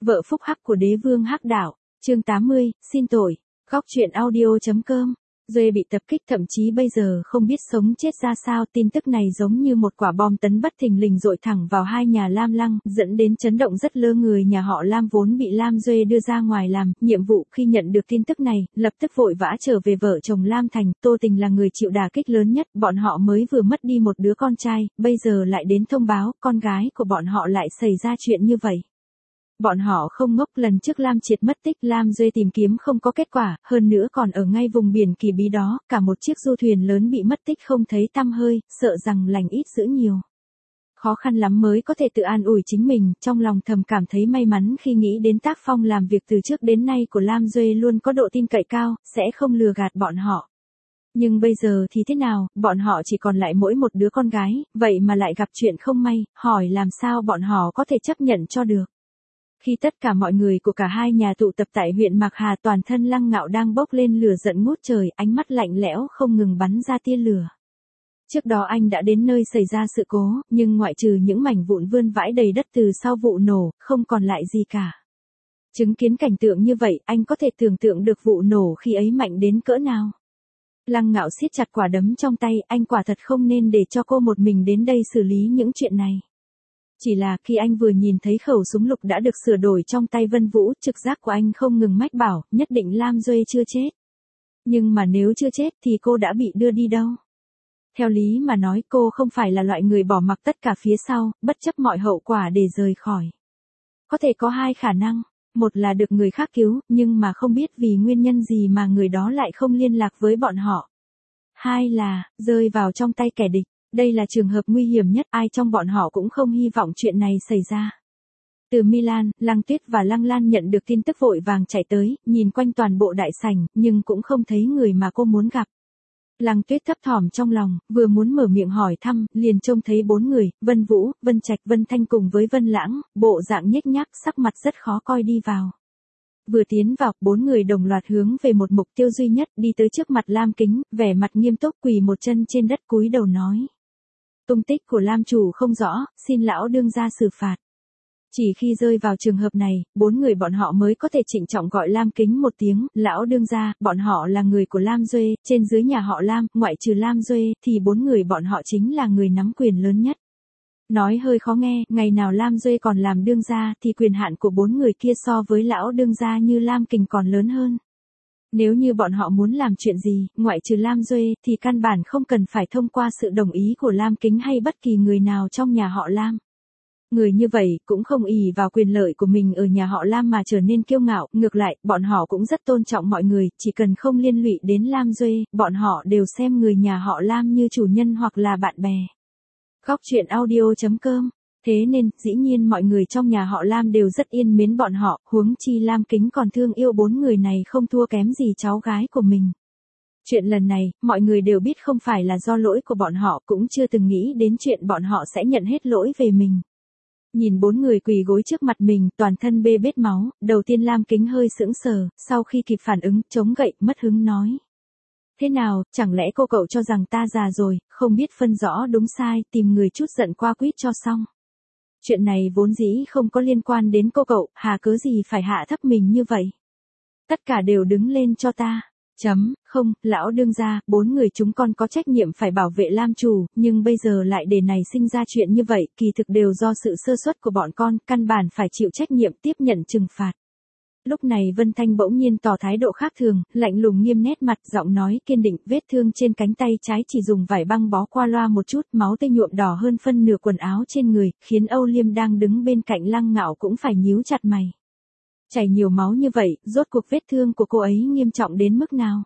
Vợ phúc hắc của đế vương hắc đạo, chương 80, xin tội, góc truyện audio.com. Duệ bị tập kích thậm chí bây giờ không biết sống chết ra sao. Tin tức này giống như một quả bom tấn bất thình lình dội thẳng vào hai nhà Lam Lăng, dẫn đến chấn động rất lớn. Người nhà họ Lam vốn bị Lam Duệ đưa ra ngoài làm nhiệm vụ, khi nhận được tin tức này, lập tức vội vã trở về vợ chồng Lam Thành. Tô Tình là người chịu đả kích lớn nhất, bọn họ mới vừa mất đi một đứa con trai, bây giờ lại đến thông báo con gái của bọn họ lại xảy ra chuyện như vậy. Bọn họ không ngốc, lần trước Lam Triệt mất tích, Lam Duệ tìm kiếm không có kết quả, hơn nữa còn ở ngay vùng biển kỳ bí đó, cả một chiếc du thuyền lớn bị mất tích không thấy tăm hơi, sợ rằng lành ít dữ nhiều. Khó khăn lắm mới có thể tự an ủi chính mình, trong lòng thầm cảm thấy may mắn khi nghĩ đến tác phong làm việc từ trước đến nay của Lam Duệ luôn có độ tin cậy cao, sẽ không lừa gạt bọn họ. Nhưng bây giờ thì thế nào, bọn họ chỉ còn lại mỗi một đứa con gái, vậy mà lại gặp chuyện không may, hỏi làm sao bọn họ có thể chấp nhận cho được. Khi tất cả mọi người của cả hai nhà tụ tập tại huyện Mạc Hà, toàn thân Lăng Ngạo đang bốc lên lửa giận ngút trời, ánh mắt lạnh lẽo không ngừng bắn ra tia lửa. Trước đó anh đã đến nơi xảy ra sự cố, nhưng ngoại trừ những mảnh vụn vươn vãi đầy đất từ sau vụ nổ, không còn lại gì cả. Chứng kiến cảnh tượng như vậy, anh có thể tưởng tượng được vụ nổ khi ấy mạnh đến cỡ nào. Lăng Ngạo siết chặt quả đấm trong tay, anh quả thật không nên để cho cô một mình đến đây xử lý những chuyện này. Chỉ là khi anh vừa nhìn thấy khẩu súng lục đã được sửa đổi trong tay Vân Vũ, trực giác của anh không ngừng mách bảo, nhất định Lam Duệ chưa chết. Nhưng mà nếu chưa chết thì cô đã bị đưa đi đâu? Theo lý mà nói, cô không phải là loại người bỏ mặc tất cả phía sau, bất chấp mọi hậu quả để rời khỏi. Có thể có hai khả năng, một là được người khác cứu, nhưng mà không biết vì nguyên nhân gì mà người đó lại không liên lạc với bọn họ. Hai là, rơi vào trong tay kẻ địch. Đây là trường hợp nguy hiểm nhất, ai trong bọn họ cũng không hy vọng chuyện này xảy ra. Từ Milan, Lăng Tuyết và Lăng Lan nhận được tin tức vội vàng chạy tới, nhìn quanh toàn bộ đại sảnh, nhưng cũng không thấy người mà cô muốn gặp. Lăng Tuyết thấp thỏm trong lòng, vừa muốn mở miệng hỏi thăm, liền trông thấy bốn người, Vân Vũ, Vân Trạch, Vân Thanh cùng với Vân Lãng, bộ dạng nhếch nhác, sắc mặt rất khó coi đi vào. Vừa tiến vào, bốn người đồng loạt hướng về một mục tiêu duy nhất, đi tới trước mặt Lam Kính, vẻ mặt nghiêm túc quỳ một chân trên đất cúi đầu nói. Tung tích của Lam chủ không rõ, xin lão đương gia xử phạt. Chỉ khi rơi vào trường hợp này, bốn người bọn họ mới có thể trịnh trọng gọi Lam Kính một tiếng, lão đương gia, bọn họ là người của Lam Duệ, trên dưới nhà họ Lam, ngoại trừ Lam Duệ, thì bốn người bọn họ chính là người nắm quyền lớn nhất. Nói hơi khó nghe, ngày nào Lam Duệ còn làm đương gia thì quyền hạn của bốn người kia so với lão đương gia như Lam Kình còn lớn hơn. Nếu như bọn họ muốn làm chuyện gì, ngoại trừ Lam Duệ, thì căn bản không cần phải thông qua sự đồng ý của Lam Kính hay bất kỳ người nào trong nhà họ Lam. Người như vậy cũng không ỷ vào quyền lợi của mình ở nhà họ Lam mà trở nên kiêu ngạo, ngược lại, bọn họ cũng rất tôn trọng mọi người, chỉ cần không liên lụy đến Lam Duệ, bọn họ đều xem người nhà họ Lam như chủ nhân hoặc là bạn bè. Góc truyện audio.com. Thế nên, dĩ nhiên mọi người trong nhà họ Lam đều rất yên mến bọn họ, huống chi Lam Kính còn thương yêu bốn người này không thua kém gì cháu gái của mình. Chuyện lần này, mọi người đều biết không phải là do lỗi của bọn họ, cũng chưa từng nghĩ đến chuyện bọn họ sẽ nhận hết lỗi về mình. Nhìn bốn người quỳ gối trước mặt mình, toàn thân bê bết máu, đầu tiên Lam Kính hơi sững sờ, sau khi kịp phản ứng, chống gậy, mất hứng nói. Thế nào, chẳng lẽ cô cậu cho rằng ta già rồi, không biết phân rõ đúng sai, tìm người chút giận qua quýt cho xong. Chuyện này vốn dĩ không có liên quan đến cô cậu, hà cớ gì phải hạ thấp mình như vậy. Tất cả đều đứng lên cho ta. Không, lão đương gia, bốn người chúng con có trách nhiệm phải bảo vệ Lam chủ, nhưng bây giờ lại để này sinh ra chuyện như vậy, kỳ thực đều do sự sơ suất của bọn con, căn bản phải chịu trách nhiệm tiếp nhận trừng phạt. Lúc này Vân Thanh bỗng nhiên tỏ thái độ khác thường, lạnh lùng nghiêm nét mặt, giọng nói kiên định, vết thương trên cánh tay trái chỉ dùng vải băng bó qua loa một chút, máu tươi nhuộm đỏ hơn phân nửa quần áo trên người, khiến Âu Liêm đang đứng bên cạnh Lăng Ngạo cũng phải nhíu chặt mày. Chảy nhiều máu như vậy, rốt cuộc vết thương của cô ấy nghiêm trọng đến mức nào?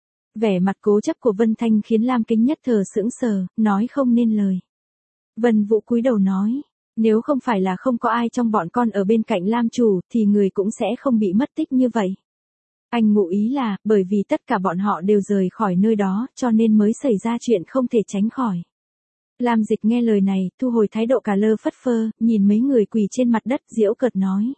Vẻ mặt cố chấp của Vân Thanh khiến Lam Kính nhất thời sững sờ, nói không nên lời. Vân Vũ cúi đầu nói. Nếu không phải là không có ai trong bọn con ở bên cạnh Lam chủ, thì người cũng sẽ không bị mất tích như vậy. Anh ngụ ý là, bởi vì tất cả bọn họ đều rời khỏi nơi đó, cho nên mới xảy ra chuyện không thể tránh khỏi. Lam Dịch nghe lời này, thu hồi thái độ cà lơ phất phơ, nhìn mấy người quỳ trên mặt đất, giễu cợt nói.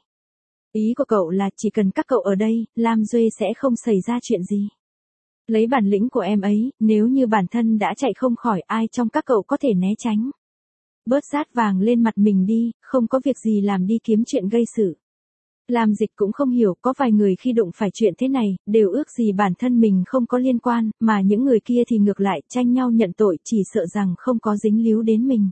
Ý của cậu là chỉ cần các cậu ở đây, Lam Duệ sẽ không xảy ra chuyện gì. Lấy bản lĩnh của em ấy, nếu như bản thân đã chạy không khỏi, ai trong các cậu có thể né tránh. Bớt rát vàng lên mặt mình đi, không có việc gì làm đi kiếm chuyện gây sự. Lam Dịch cũng không hiểu, có vài người khi đụng phải chuyện thế này, đều ước gì bản thân mình không có liên quan, mà những người kia thì ngược lại, tranh nhau nhận tội, chỉ sợ rằng không có dính líu đến mình.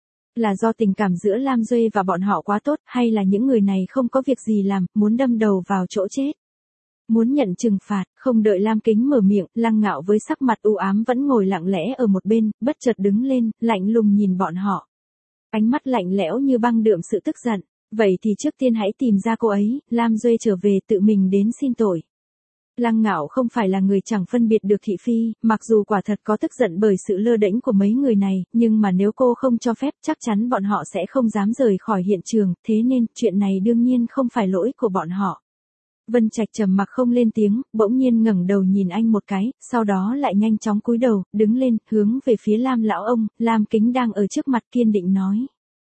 Là do tình cảm giữa Lam Duê và bọn họ quá tốt, hay là những người này không có việc gì làm, muốn đâm đầu vào chỗ chết. Muốn nhận trừng phạt, không đợi Lam Kính mở miệng, Lăng Ngạo với sắc mặt u ám vẫn ngồi lặng lẽ ở một bên, bất chợt đứng lên, lạnh lùng nhìn bọn họ. Ánh mắt lạnh lẽo như băng đượm sự tức giận. Vậy thì trước tiên hãy tìm ra cô ấy, Lam Duê trở về tự mình đến xin tội. Lăng Ngạo không phải là người chẳng phân biệt được thị phi, mặc dù quả thật có tức giận bởi sự lơ đễnh của mấy người này, nhưng mà nếu cô không cho phép chắc chắn bọn họ sẽ không dám rời khỏi hiện trường, thế nên chuyện này đương nhiên không phải lỗi của bọn họ. Vân Trạch trầm mặc không lên tiếng, bỗng nhiên ngẩng đầu nhìn anh một cái, sau đó lại nhanh chóng cúi đầu, đứng lên, hướng về phía Lam lão ông, Lam Kính đang ở trước mặt kiên định nói.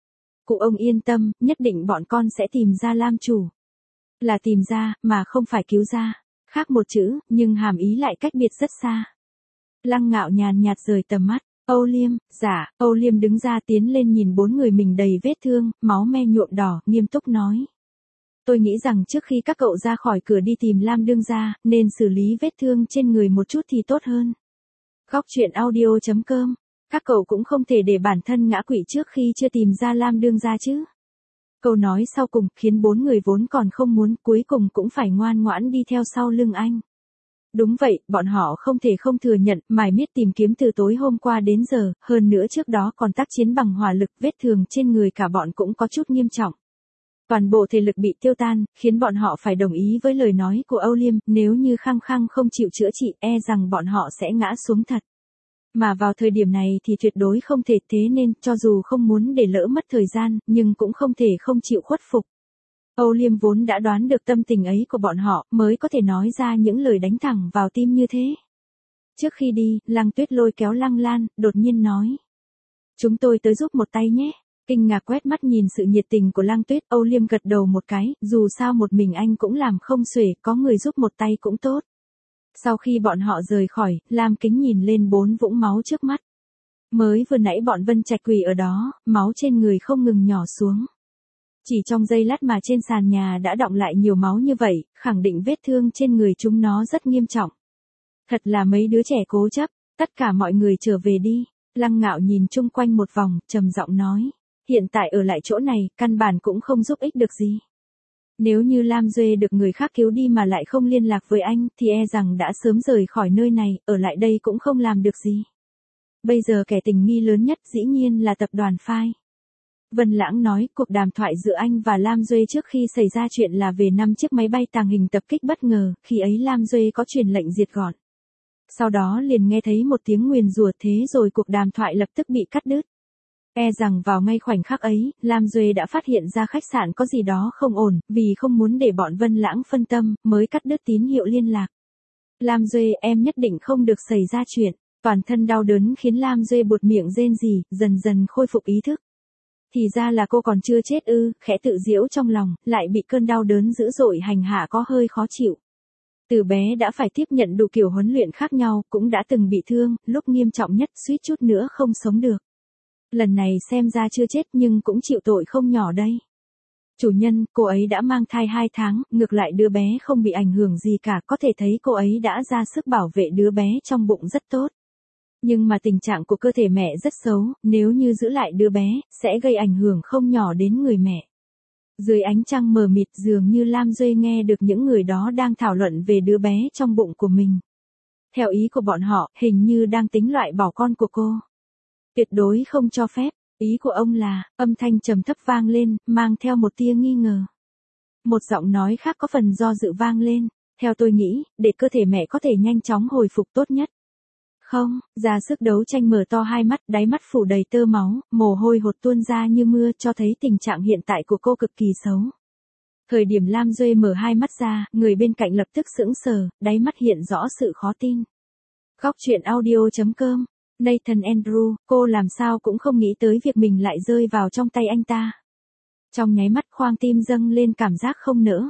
Cụ ông yên tâm, nhất định bọn con sẽ tìm ra Lam chủ. Là tìm ra, mà không phải cứu ra. Khác một chữ, nhưng hàm ý lại cách biệt rất xa. Lăng Ngạo nhàn nhạt rời tầm mắt. Âu Liêm, dạ, Âu Liêm đứng ra tiến lên nhìn bốn người mình đầy vết thương, máu me nhuộm đỏ, nghiêm túc nói. Tôi nghĩ rằng trước khi các cậu ra khỏi cửa đi tìm Lam đương gia, nên xử lý vết thương trên người một chút thì tốt hơn. Góc truyện audio.com. Các cậu cũng không thể để bản thân ngã quỵ trước khi chưa tìm ra Lam đương gia chứ. Câu nói sau cùng khiến bốn người vốn còn không muốn, cuối cùng cũng phải ngoan ngoãn đi theo sau lưng anh. Đúng vậy, bọn họ không thể không thừa nhận, mải miết tìm kiếm từ tối hôm qua đến giờ, hơn nữa trước đó còn tác chiến bằng hỏa lực, vết thương trên người cả bọn cũng có chút nghiêm trọng. Toàn bộ thể lực bị tiêu tan, khiến bọn họ phải đồng ý với lời nói của Âu Liêm, nếu như khăng khăng không chịu chữa trị, e rằng bọn họ sẽ ngã xuống thật. Mà vào thời điểm này thì tuyệt đối không thể, thế nên, cho dù không muốn để lỡ mất thời gian, nhưng cũng không thể không chịu khuất phục. Âu Liêm vốn đã đoán được tâm tình ấy của bọn họ, mới có thể nói ra những lời đánh thẳng vào tim như thế. Trước khi đi, Lăng Tuyết lôi kéo Lăng Lan, đột nhiên nói. Chúng tôi tới giúp một tay nhé. Kinh ngạc quét mắt nhìn sự nhiệt tình của Lăng Tuyết, Âu Liêm gật đầu một cái, dù sao một mình anh cũng làm không xuể, có người giúp một tay cũng tốt. Sau khi bọn họ rời khỏi, Lam Kính nhìn lên bốn vũng máu trước mắt. Mới vừa nãy bọn Vân Trạch quỳ ở đó, máu trên người không ngừng nhỏ xuống. Chỉ trong giây lát mà trên sàn nhà đã đọng lại nhiều máu như vậy, khẳng định vết thương trên người chúng nó rất nghiêm trọng. Thật là mấy đứa trẻ cố chấp, tất cả mọi người trở về đi. Lăng Ngạo nhìn chung quanh một vòng, trầm giọng nói. Hiện tại ở lại chỗ này, căn bản cũng không giúp ích được gì. Nếu như Lam Duê được người khác cứu đi mà lại không liên lạc với anh, thì e rằng đã sớm rời khỏi nơi này, ở lại đây cũng không làm được gì. Bây giờ kẻ tình nghi lớn nhất dĩ nhiên là tập đoàn Phai. Vân Lãng nói, cuộc đàm thoại giữa anh và Lam Duê trước khi xảy ra chuyện là về 5 chiếc máy bay tàng hình tập kích bất ngờ, khi ấy Lam Duê có truyền lệnh diệt gọn. Sau đó liền nghe thấy một tiếng nguyền rủa, thế rồi cuộc đàm thoại lập tức bị cắt đứt. E rằng vào ngay khoảnh khắc ấy, Lam Duê đã phát hiện ra khách sạn có gì đó không ổn, vì không muốn để bọn Vân Lãng phân tâm, mới cắt đứt tín hiệu liên lạc. Lam Duê, em nhất định không được xảy ra chuyện. Toàn thân đau đớn khiến Lam Duê buột miệng rên rỉ, dần dần khôi phục ý thức. Thì ra là cô còn chưa chết ư, khẽ tự giễu trong lòng, lại bị cơn đau đớn dữ dội hành hạ có hơi khó chịu. Từ bé đã phải tiếp nhận đủ kiểu huấn luyện khác nhau, cũng đã từng bị thương, lúc nghiêm trọng nhất suýt chút nữa không sống được. Lần này xem ra chưa chết nhưng cũng chịu tội không nhỏ đây. Chủ nhân, cô ấy đã mang thai 2 tháng, ngược lại đứa bé không bị ảnh hưởng gì cả, có thể thấy cô ấy đã ra sức bảo vệ đứa bé trong bụng rất tốt. Nhưng mà tình trạng của cơ thể mẹ rất xấu, nếu như giữ lại đứa bé, sẽ gây ảnh hưởng không nhỏ đến người mẹ. Dưới ánh trăng mờ mịt dường như Lam Duê nghe được những người đó đang thảo luận về đứa bé trong bụng của mình. Theo ý của bọn họ, hình như đang tính loại bỏ con của cô. Tuyệt đối không cho phép, ý của ông là, âm thanh trầm thấp vang lên, mang theo một tia nghi ngờ. Một giọng nói khác có phần do dự vang lên, theo tôi nghĩ, để cơ thể mẹ có thể nhanh chóng hồi phục tốt nhất. Không, ra sức đấu tranh mở to hai mắt, đáy mắt phủ đầy tơ máu, mồ hôi hột tuôn ra như mưa cho thấy tình trạng hiện tại của cô cực kỳ xấu. Thời điểm Lam Duê mở hai mắt ra, người bên cạnh lập tức sững sờ, đáy mắt hiện rõ sự khó tin. Góc truyện audio.com. Nathan Andrew, cô làm sao cũng không nghĩ tới việc mình lại rơi vào trong tay anh ta. Trong nháy mắt khoang tim dâng lên cảm giác không nỡ.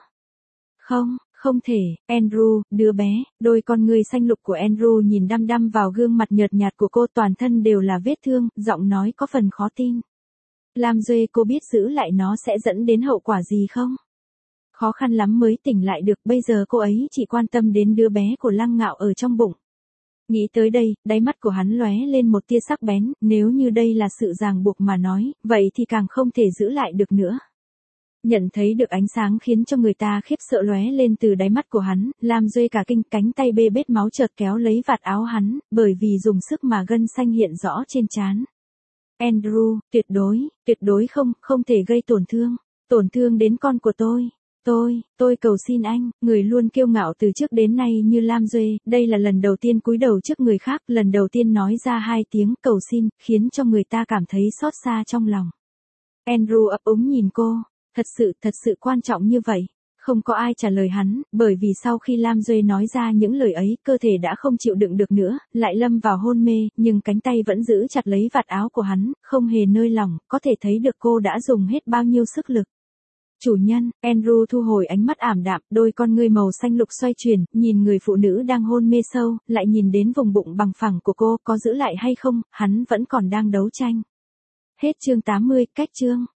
Không thể, Andrew, đứa bé, đôi con người xanh lục của Andrew nhìn đăm đăm vào gương mặt nhợt nhạt của cô, toàn thân đều là vết thương, giọng nói có phần khó tin. Lam Duê, cô biết giữ lại nó sẽ dẫn đến hậu quả gì không? khó khăn lắm mới tỉnh lại được, bây giờ cô ấy chỉ quan tâm đến đứa bé của Lăng Ngạo ở trong bụng. Nghĩ tới đây, đáy mắt của hắn lóe lên một tia sắc bén, nếu như đây là sự ràng buộc mà nói, vậy thì càng không thể giữ lại được nữa. Nhận thấy được ánh sáng khiến cho người ta khiếp sợ lóe lên từ đáy mắt của hắn, Lam Duệ cả kinh, cánh tay bê bết máu chợt kéo lấy vạt áo hắn, bởi vì dùng sức mà gân xanh hiện rõ trên trán. Andrew, tuyệt đối không thể gây tổn thương đến con của tôi. Tôi cầu xin anh, người luôn kiêu ngạo từ trước đến nay như Lam Duệ, đây là lần đầu tiên cúi đầu trước người khác, lần đầu tiên nói ra 2 tiếng cầu xin, khiến cho người ta cảm thấy xót xa trong lòng. Andrew ấp úng nhìn cô, thật sự quan trọng như vậy. Không có ai trả lời hắn, bởi vì sau khi Lam Duệ nói ra những lời ấy, cơ thể đã không chịu đựng được nữa, lại lâm vào hôn mê, nhưng cánh tay vẫn giữ chặt lấy vạt áo của hắn, không hề nơi lỏng, có thể thấy được cô đã dùng hết bao nhiêu sức lực. Chủ nhân, Andrew thu hồi ánh mắt ảm đạm, đôi con ngươi màu xanh lục xoay chuyển, nhìn người phụ nữ đang hôn mê sâu, lại nhìn đến vùng bụng bằng phẳng của cô, có giữ lại hay không, hắn vẫn còn đang đấu tranh. Hết chương 80, cách chương.